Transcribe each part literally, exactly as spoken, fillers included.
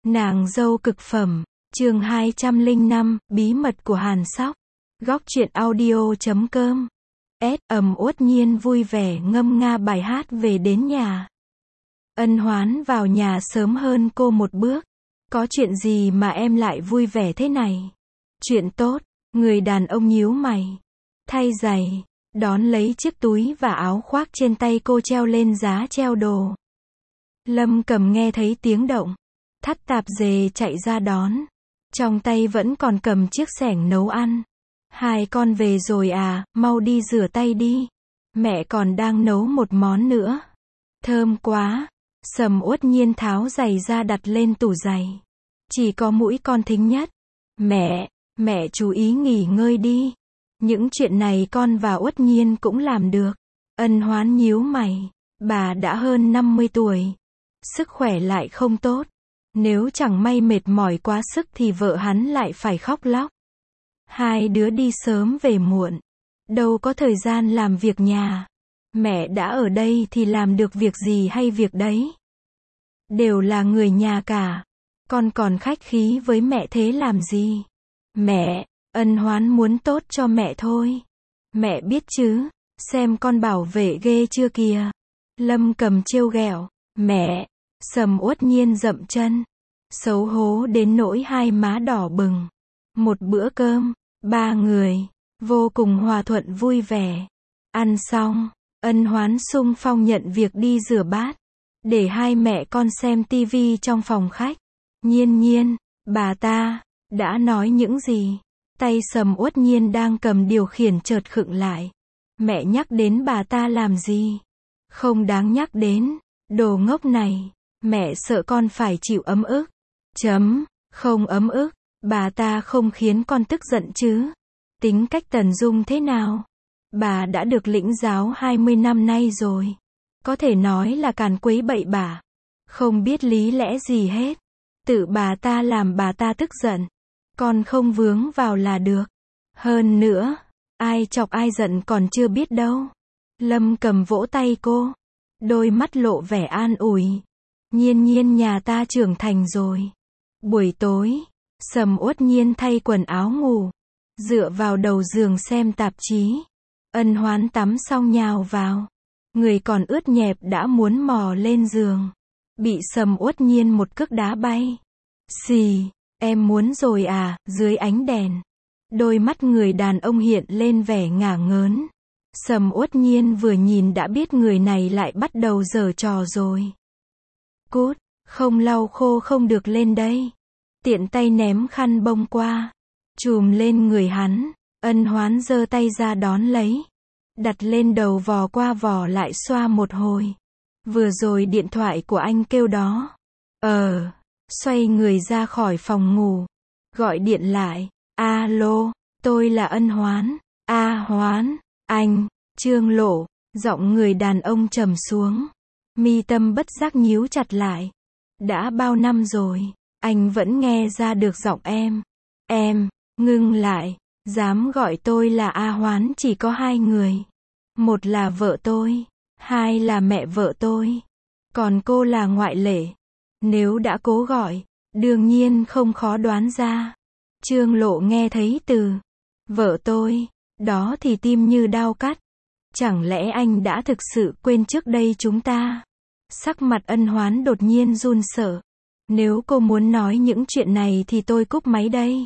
Nàng dâu cực phẩm, chương hai trăm lẻ năm, bí mật của Hàn Sóc. Góc truyện audio chấm com. S. Ầm Uất Nhiên vui vẻ ngâm nga bài hát về đến nhà. Ân Hoán vào nhà sớm hơn cô một bước. Có chuyện gì mà em lại vui vẻ thế này? Chuyện tốt, người đàn ông nhíu mày. Thay giày, đón lấy chiếc túi và áo khoác trên tay cô treo lên giá treo đồ. Lâm Cầm nghe thấy tiếng động, thắt tạp dề chạy ra đón. Trong tay vẫn còn cầm chiếc xẻng nấu ăn. Hai con về rồi à, mau đi rửa tay đi. Mẹ còn đang nấu một món nữa. Thơm quá. Sầm Uất Nhiên tháo giày ra đặt lên tủ giày. Chỉ có mũi con thính nhất. Mẹ, mẹ chú ý nghỉ ngơi đi. Những chuyện này con và Uất Nhiên cũng làm được. Ân Hoán nhíu mày. Bà đã hơn năm mươi tuổi. Sức khỏe lại không tốt. Nếu chẳng may mệt mỏi quá sức thì vợ hắn lại phải khóc lóc. Hai đứa đi sớm về muộn. Đâu có thời gian làm việc nhà. Mẹ đã ở đây thì làm được việc gì hay việc đấy. Đều là người nhà cả. Con còn khách khí với mẹ thế làm gì? Mẹ, Ân Hoán muốn tốt cho mẹ thôi. Mẹ biết chứ, xem con bảo vệ ghê chưa kìa. Lâm Cầm trêu ghẹo. Mẹ, Sầm Uất Nhiên dậm chân. Xấu hổ đến nỗi hai má đỏ bừng. Một bữa cơm, ba người, vô cùng hòa thuận vui vẻ. Ăn xong, Ân Hoán xung phong nhận việc đi rửa bát. Để hai mẹ con xem tivi trong phòng khách. Nhiên Nhiên, bà ta, đã nói những gì? Tay Sầm Uất Nhiên đang cầm điều khiển chợt khựng lại. Mẹ nhắc đến bà ta làm gì? Không đáng nhắc đến, đồ ngốc này. Mẹ sợ con phải chịu ấm ức. Chấm, không ấm ức. Bà ta không khiến con tức giận chứ? Tính cách Tần Dung thế nào? Bà đã được lĩnh giáo hai mươi năm nay rồi. Có thể nói là càn quấy bậy bạ. Không biết lý lẽ gì hết. Tự bà ta làm bà ta tức giận. Con không vướng vào là được. Hơn nữa, ai chọc ai giận còn chưa biết đâu. Lâm Cầm vỗ tay cô. Đôi mắt lộ vẻ an ủi. Nhiên Nhiên nhà ta trưởng thành rồi. Buổi tối, Sầm Uất Nhiên thay quần áo ngủ. Dựa vào đầu giường xem tạp chí. Ân Hoán tắm xong nhào vào. Người còn ướt nhẹp đã muốn mò lên giường. Bị Sầm Uất Nhiên một cước đá bay. Xì, em muốn rồi à, dưới ánh đèn. Đôi mắt người đàn ông hiện lên vẻ ngả ngớn. Sầm Uất Nhiên vừa nhìn đã biết người này lại bắt đầu giở trò rồi. Cút, không lau khô không được lên đây. Tiện tay ném khăn bông qua. Chùm lên người hắn. Ân Hoán giơ tay ra đón lấy. Đặt lên đầu vò qua vò lại xoa một hồi. Vừa rồi điện thoại của anh kêu đó. Ờ, xoay người ra khỏi phòng ngủ. Gọi điện lại. Alo, tôi là Ân Hoán. A Hoán, anh, Trương Lộ. Giọng người đàn ông trầm xuống. Mi tâm bất giác nhíu chặt lại. Đã bao năm rồi, anh vẫn nghe ra được giọng em. Em, ngưng lại, dám gọi tôi là A Hoán chỉ có hai người. Một là vợ tôi, hai là mẹ vợ tôi. Còn cô là ngoại lệ. Nếu đã cố gọi, đương nhiên không khó đoán ra. Trương Lộ nghe thấy từ vợ tôi, đó thì tim như đao cắt. Chẳng lẽ anh đã thực sự quên trước đây chúng ta? Sắc mặt Ân Hoán đột nhiên run sợ. Nếu cô muốn nói những chuyện này thì tôi cúp máy đây.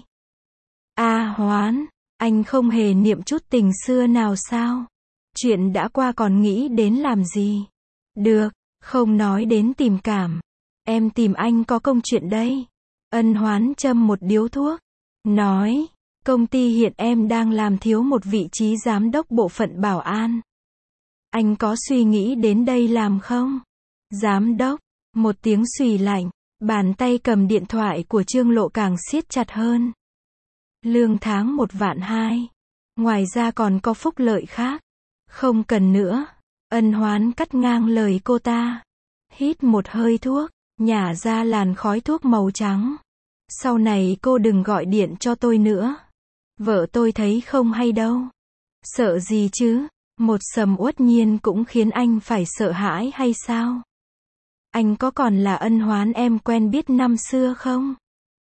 A Hoán, anh không hề niệm chút tình xưa nào sao? Chuyện đã qua còn nghĩ đến làm gì? Được, không nói đến tình cảm. Em tìm anh có công chuyện đây. Ân Hoán châm một điếu thuốc. Nói, công ty hiện em đang làm thiếu một vị trí giám đốc bộ phận bảo an. Anh có suy nghĩ đến đây làm không? Giám đốc, một tiếng xùy lạnh, bàn tay cầm điện thoại của Trương Lộ càng siết chặt hơn. Lương tháng một vạn hai. Ngoài ra còn có phúc lợi khác. Không cần nữa. Ân Hoán cắt ngang lời cô ta. Hít một hơi thuốc, nhả ra làn khói thuốc màu trắng. Sau này cô đừng gọi điện cho tôi nữa. Vợ tôi thấy không hay đâu. Sợ gì chứ? Một Sầm Uất Nhiên cũng khiến anh phải sợ hãi hay sao? anh có còn là Ân Hoán em quen biết năm xưa không?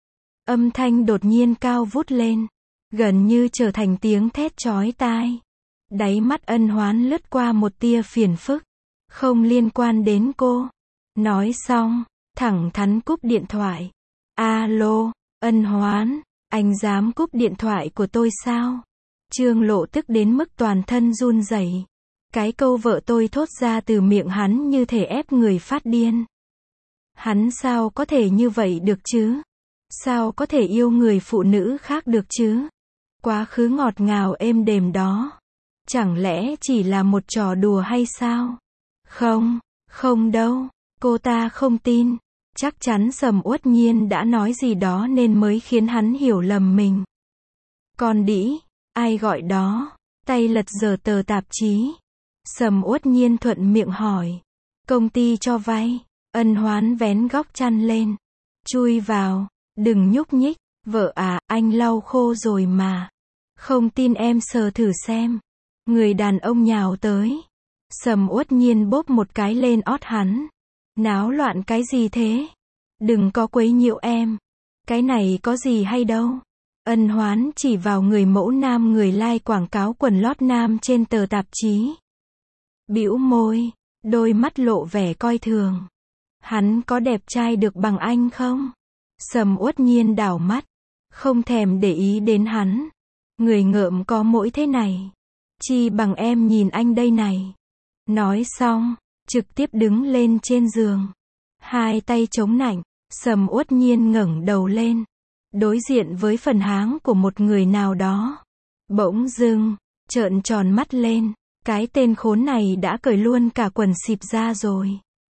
Âm thanh đột nhiên cao vút lên, gần như trở thành tiếng thét chói tai. Đáy mắt Ân Hoán lướt qua một tia phiền phức, không liên quan đến cô. Nói xong, thẳng thắn cúp điện thoại. Alo, Ân Hoán, anh dám cúp điện thoại của tôi sao? Trương Lộ tức đến mức toàn thân run rẩy. Cái câu vợ tôi thốt ra từ miệng hắn như thể ép người phát điên. Hắn sao có thể như vậy được chứ? Sao có thể yêu người phụ nữ khác được chứ? Quá khứ ngọt ngào êm đềm đó, chẳng lẽ chỉ là một trò đùa hay sao? Không, không đâu, cô ta không tin. Chắc chắn Sầm Uất Nhiên đã nói gì đó nên mới khiến hắn hiểu lầm mình. Con đĩ, ai gọi đó? Tay lật dở tờ tạp chí. Sầm Uất Nhiên thuận miệng hỏi. Công ty cho vay. Ân Hoán vén góc chăn lên. Chui vào, đừng nhúc nhích. Vợ à, anh lau khô rồi mà. Không tin em sờ thử xem. Người đàn ông nhào tới. Sầm Uất Nhiên bóp một cái lên ót hắn. Náo loạn cái gì thế? Đừng có quấy nhiễu em. Cái này có gì hay đâu. Ân Hoán chỉ vào người mẫu nam người like quảng cáo quần lót nam trên tờ tạp chí. Bĩu môi, đôi mắt lộ vẻ coi thường. Hắn có đẹp trai được bằng anh không? Sầm Uất Nhiên đảo mắt, không thèm để ý đến hắn. Người ngợm có mỗi thế này. Chi bằng em nhìn anh đây này. Nói xong, trực tiếp đứng lên trên giường. Hai tay chống nạnh, Sầm Uất Nhiên ngẩng đầu lên. Đối diện với phần háng của một người nào đó. Bỗng dưng, trợn tròn mắt lên. Cái tên khốn này đã cởi luôn cả quần xịp ra rồi.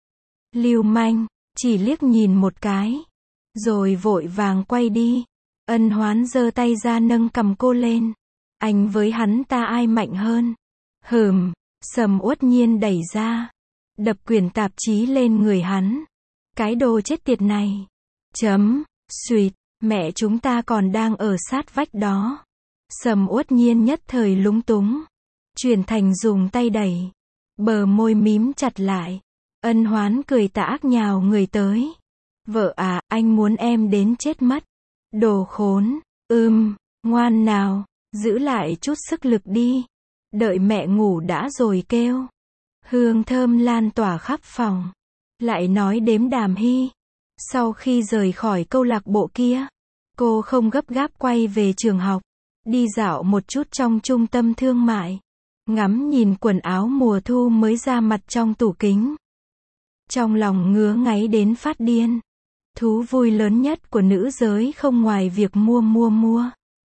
Lưu manh, chỉ liếc nhìn một cái. Rồi vội vàng quay đi. Ân Hoán giơ tay ra nâng cầm cô lên. Anh với hắn ta ai mạnh hơn? Hừm, Sầm Uất Nhiên đẩy ra. Đập quyển tạp chí lên người hắn. Cái đồ chết tiệt này. Chấm, suýt, mẹ chúng ta còn đang ở sát vách đó. Sầm Uất Nhiên nhất thời lúng túng. Chuyển thành dùng tay đẩy. Bờ môi mím chặt lại. Ân Hoán cười tà ác nhào người tới. Vợ à, anh muốn em đến chết mất. Đồ khốn, ưm, ngoan nào, giữ lại chút sức lực đi. Đợi mẹ ngủ đã rồi kêu. Hương thơm lan tỏa khắp phòng. Lại nói đếm Đàm Hy. Sau khi rời khỏi câu lạc bộ kia, cô không gấp gáp quay về trường học. Đi dạo một chút trong trung tâm thương mại. Ngắm nhìn quần áo mùa thu mới ra mặt trong tủ kính. Trong lòng ngứa ngáy đến phát điên. Thú vui lớn nhất của nữ giới không ngoài việc mua mua mua.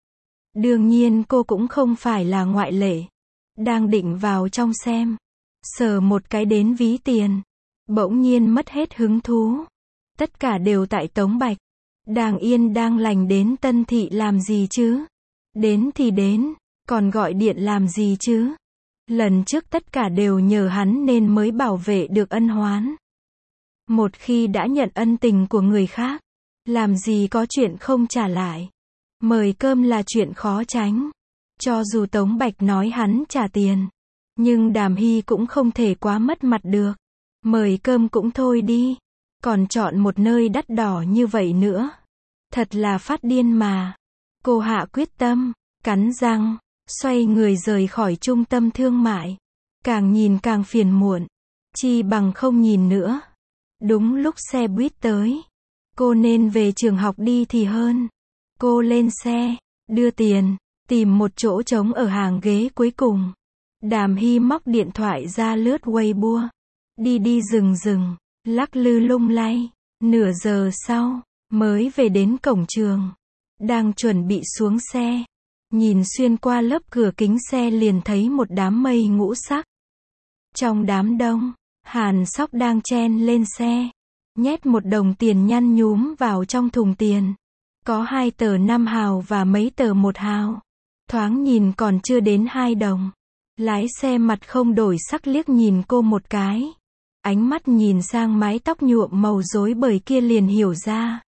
Đương nhiên cô cũng không phải là ngoại lệ. Đang định vào trong xem. Sờ một cái đến ví tiền. Bỗng nhiên mất hết hứng thú. Tất cả đều tại Tống Bạch. Đang yên đang lành đến Tân Thị làm gì chứ? Đến thì đến, còn gọi điện làm gì chứ? Lần trước tất cả đều nhờ hắn nên mới bảo vệ được Ân Hoán. Một khi đã nhận ân tình của người khác, làm gì có chuyện không trả lại. Mời cơm là chuyện khó tránh. Cho dù Tống Bạch nói hắn trả tiền, nhưng Đàm Hy cũng không thể quá mất mặt được. Mời cơm cũng thôi đi, còn chọn một nơi đắt đỏ như vậy nữa. Thật là phát điên mà. Cô hạ quyết tâm, cắn răng, xoay người rời khỏi trung tâm thương mại. Càng nhìn càng phiền muộn. Chi bằng không nhìn nữa. Đúng lúc xe buýt tới. Cô nên về trường học đi thì hơn. Cô lên xe, đưa tiền, tìm một chỗ trống ở hàng ghế cuối cùng. Đàm Hy móc điện thoại ra lướt Weibo. Đi đi rừng rừng, lắc lư lung lay. Nửa giờ sau, mới về đến cổng trường. Đang chuẩn bị xuống xe. Nhìn xuyên qua lớp cửa kính xe liền thấy một đám mây ngũ sắc. Trong đám đông, Hàn Sóc đang chen lên xe. Nhét một đồng tiền nhăn nhúm vào trong thùng tiền. Có hai tờ năm hào và mấy tờ một hào. Thoáng nhìn còn chưa đến hai đồng. Lái xe mặt không đổi sắc liếc nhìn cô một cái. Ánh mắt nhìn sang mái tóc nhuộm màu rối bời kia liền hiểu ra.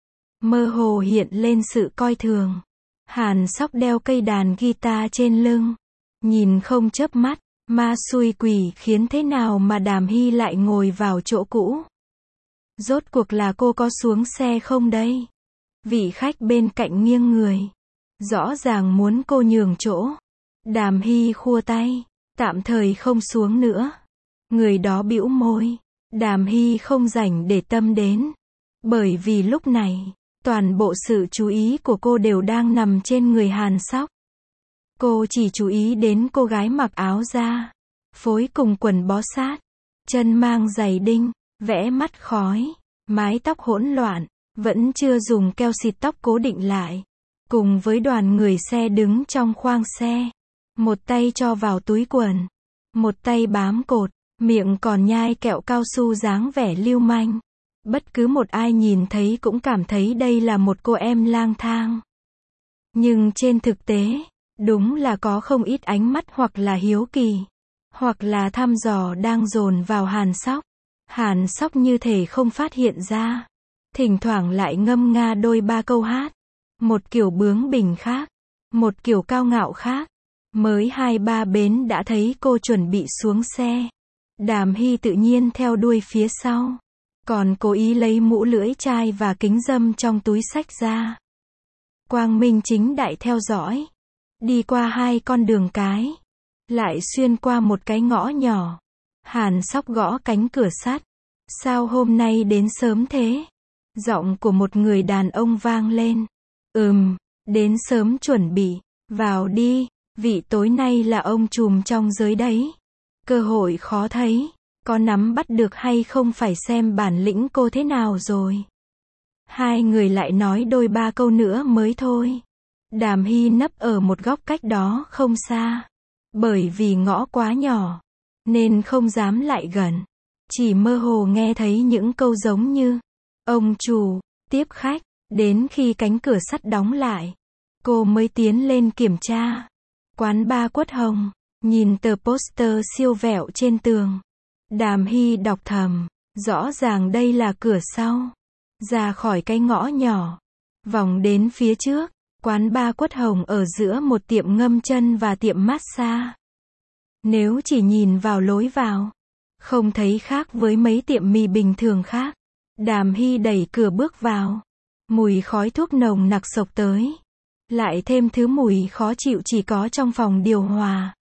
Mơ hồ hiện lên sự coi thường. Hàn Sóc đeo cây đàn guitar trên lưng. Nhìn không chớp mắt. Ma xui quỷ khiến thế nào mà Đàm Hy lại ngồi vào chỗ cũ. Rốt cuộc là cô có xuống xe không đây? Vị khách bên cạnh nghiêng người. Rõ ràng muốn cô nhường chỗ. Đàm Hy khua tay. Tạm thời không xuống nữa. Người đó bĩu môi. Đàm Hy không rảnh để tâm đến. Bởi vì lúc này, toàn bộ sự chú ý của cô đều đang nằm trên người Hàn Sóc. Cô chỉ chú ý đến cô gái mặc áo da, phối cùng quần bó sát, chân mang giày đinh, vẽ mắt khói, mái tóc hỗn loạn, vẫn chưa dùng keo xịt tóc cố định lại. Cùng với đoàn người xe đứng trong khoang xe. Một tay cho vào túi quần, một tay bám cột, miệng còn nhai kẹo cao su dáng vẻ lưu manh. Bất cứ một ai nhìn thấy cũng cảm thấy đây là một cô em lang thang. Nhưng trên thực tế, đúng là có không ít ánh mắt hoặc là hiếu kỳ, hoặc là thăm dò đang dồn vào Hàn Sóc. Hàn Sóc như thể không phát hiện ra. Thỉnh thoảng lại ngâm nga đôi ba câu hát. Một kiểu bướng bỉnh khác, một kiểu cao ngạo khác. Mới hai ba bến đã thấy cô chuẩn bị xuống xe. Đàm Hy tự nhiên theo đuôi phía sau. Còn cố ý lấy mũ lưỡi chai và kính râm trong túi xách ra. Quang minh chính đại theo dõi. Đi qua hai con đường cái. Lại xuyên qua một cái ngõ nhỏ. Hàn Sóc gõ cánh cửa sắt. Sao hôm nay đến sớm thế? Giọng của một người đàn ông vang lên. Ừm, đến sớm chuẩn bị. Vào đi, vị tối nay là ông trùm trong giới đấy. Cơ hội khó thấy. Có nắm bắt được hay không phải xem bản lĩnh cô thế nào rồi. Hai người lại nói đôi ba câu nữa mới thôi. Đàm Hy nấp ở một góc cách đó không xa. Bởi vì ngõ quá nhỏ, nên không dám lại gần. Chỉ mơ hồ nghe thấy những câu giống như ông chủ, tiếp khách. Đến khi cánh cửa sắt đóng lại, cô mới tiến lên kiểm tra. Quán bar Quất Hồng. Nhìn tờ poster siêu vẹo trên tường. Đàm Hy đọc thầm, rõ ràng đây là cửa sau. Ra khỏi cái ngõ nhỏ, vòng đến phía trước, quán bar Quất Hồng ở giữa một tiệm ngâm chân và tiệm massage. Nếu chỉ nhìn vào lối vào, không thấy khác với mấy tiệm mì bình thường khác. Đàm Hy đẩy cửa bước vào. Mùi khói thuốc nồng nặc xộc tới. Lại thêm thứ mùi khó chịu chỉ có trong phòng điều hòa.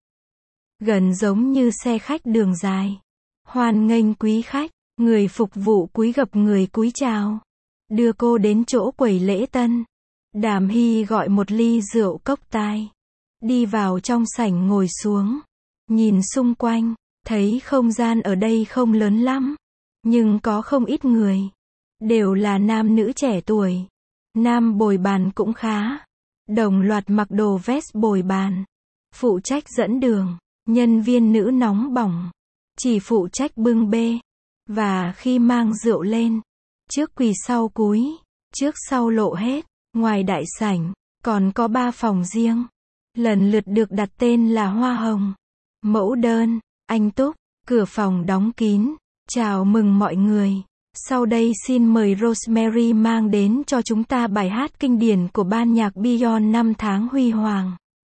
Gần giống như xe khách đường dài. Hoan nghênh quý khách, người phục vụ cúi gập người cúi chào. Đưa cô đến chỗ quầy lễ tân. Đàm Hy gọi một ly rượu cốc tai. Đi vào trong sảnh ngồi xuống. Nhìn xung quanh, thấy không gian ở đây không lớn lắm. Nhưng có không ít người. Đều là nam nữ trẻ tuổi. Nam bồi bàn cũng khá. Đồng loạt mặc đồ vest bồi bàn. Phụ trách dẫn đường. Nhân viên nữ nóng bỏng. Chỉ phụ trách bưng bê. Và khi mang rượu lên. Trước quỳ sau cúi. Trước sau lộ hết. Ngoài đại sảnh, còn có ba phòng riêng. Lần lượt được đặt tên là Hoa Hồng, Mẫu Đơn, Anh Túc. Cửa phòng đóng kín. Chào mừng mọi người. Sau đây xin mời Rosemary mang đến cho chúng ta bài hát kinh điển của ban nhạc Beyond năm tháng huy hoàng.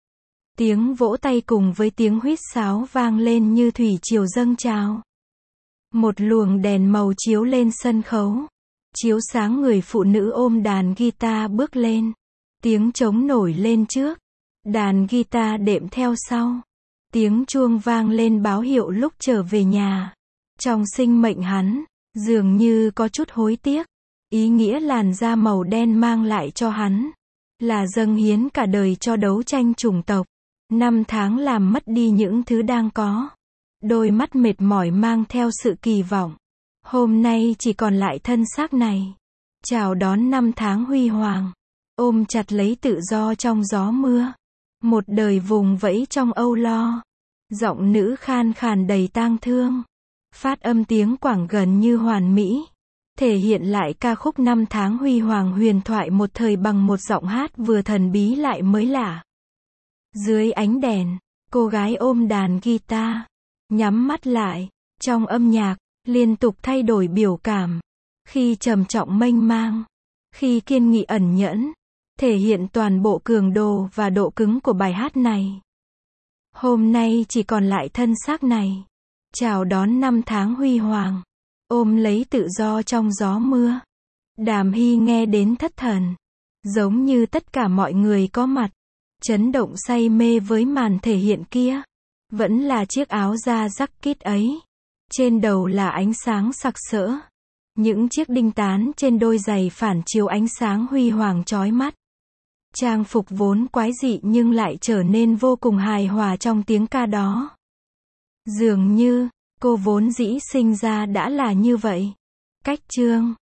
Tiếng vỗ tay cùng với tiếng huýt sáo vang lên như thủy triều dâng trào. Một luồng đèn màu chiếu lên sân khấu. Chiếu sáng người phụ nữ ôm đàn guitar bước lên. Tiếng trống nổi lên trước. Đàn guitar đệm theo sau. Tiếng chuông vang lên báo hiệu lúc trở về nhà. Trong sinh mệnh hắn, dường như có chút hối tiếc. Ý nghĩa làn da màu đen mang lại cho hắn là dâng hiến cả đời cho đấu tranh chủng tộc. Năm tháng làm mất đi những thứ đang có. Đôi mắt mệt mỏi mang theo sự kỳ vọng. Hôm nay chỉ còn lại thân xác này. Chào đón năm tháng huy hoàng. Ôm chặt lấy tự do trong gió mưa. Một đời vùng vẫy trong âu lo. Giọng nữ khan khàn đầy tang thương. Phát âm tiếng Quảng gần như hoàn mỹ. Thể hiện lại ca khúc năm tháng huy hoàng huyền thoại một thời bằng một giọng hát vừa thần bí lại mới lạ. Dưới ánh đèn, cô gái ôm đàn guitar. Nhắm mắt lại. Trong âm nhạc, liên tục thay đổi biểu cảm. Khi trầm trọng mênh mang. Khi kiên nghị ẩn nhẫn. Thể hiện toàn bộ cường độ và độ cứng của bài hát này. Hôm nay chỉ còn lại thân xác này. Chào đón năm tháng huy hoàng. ôm lấy tự do trong gió mưa. Đàm Hy nghe đến thất thần. Giống như tất cả mọi người có mặt. Chấn động say mê với màn thể hiện kia. Vẫn là chiếc áo da jacket ấy. Trên đầu là ánh sáng sặc sỡ. Những chiếc đinh tán trên đôi giày phản chiếu ánh sáng huy hoàng chói mắt. Trang phục vốn quái dị nhưng lại trở nên vô cùng hài hòa trong tiếng ca đó. Dường như, cô vốn dĩ sinh ra đã là như vậy. Cách chương